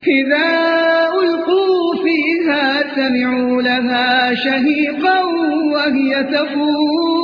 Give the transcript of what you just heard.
إذا ألقوا فيها سمعوا لها شهيقا وهي تفور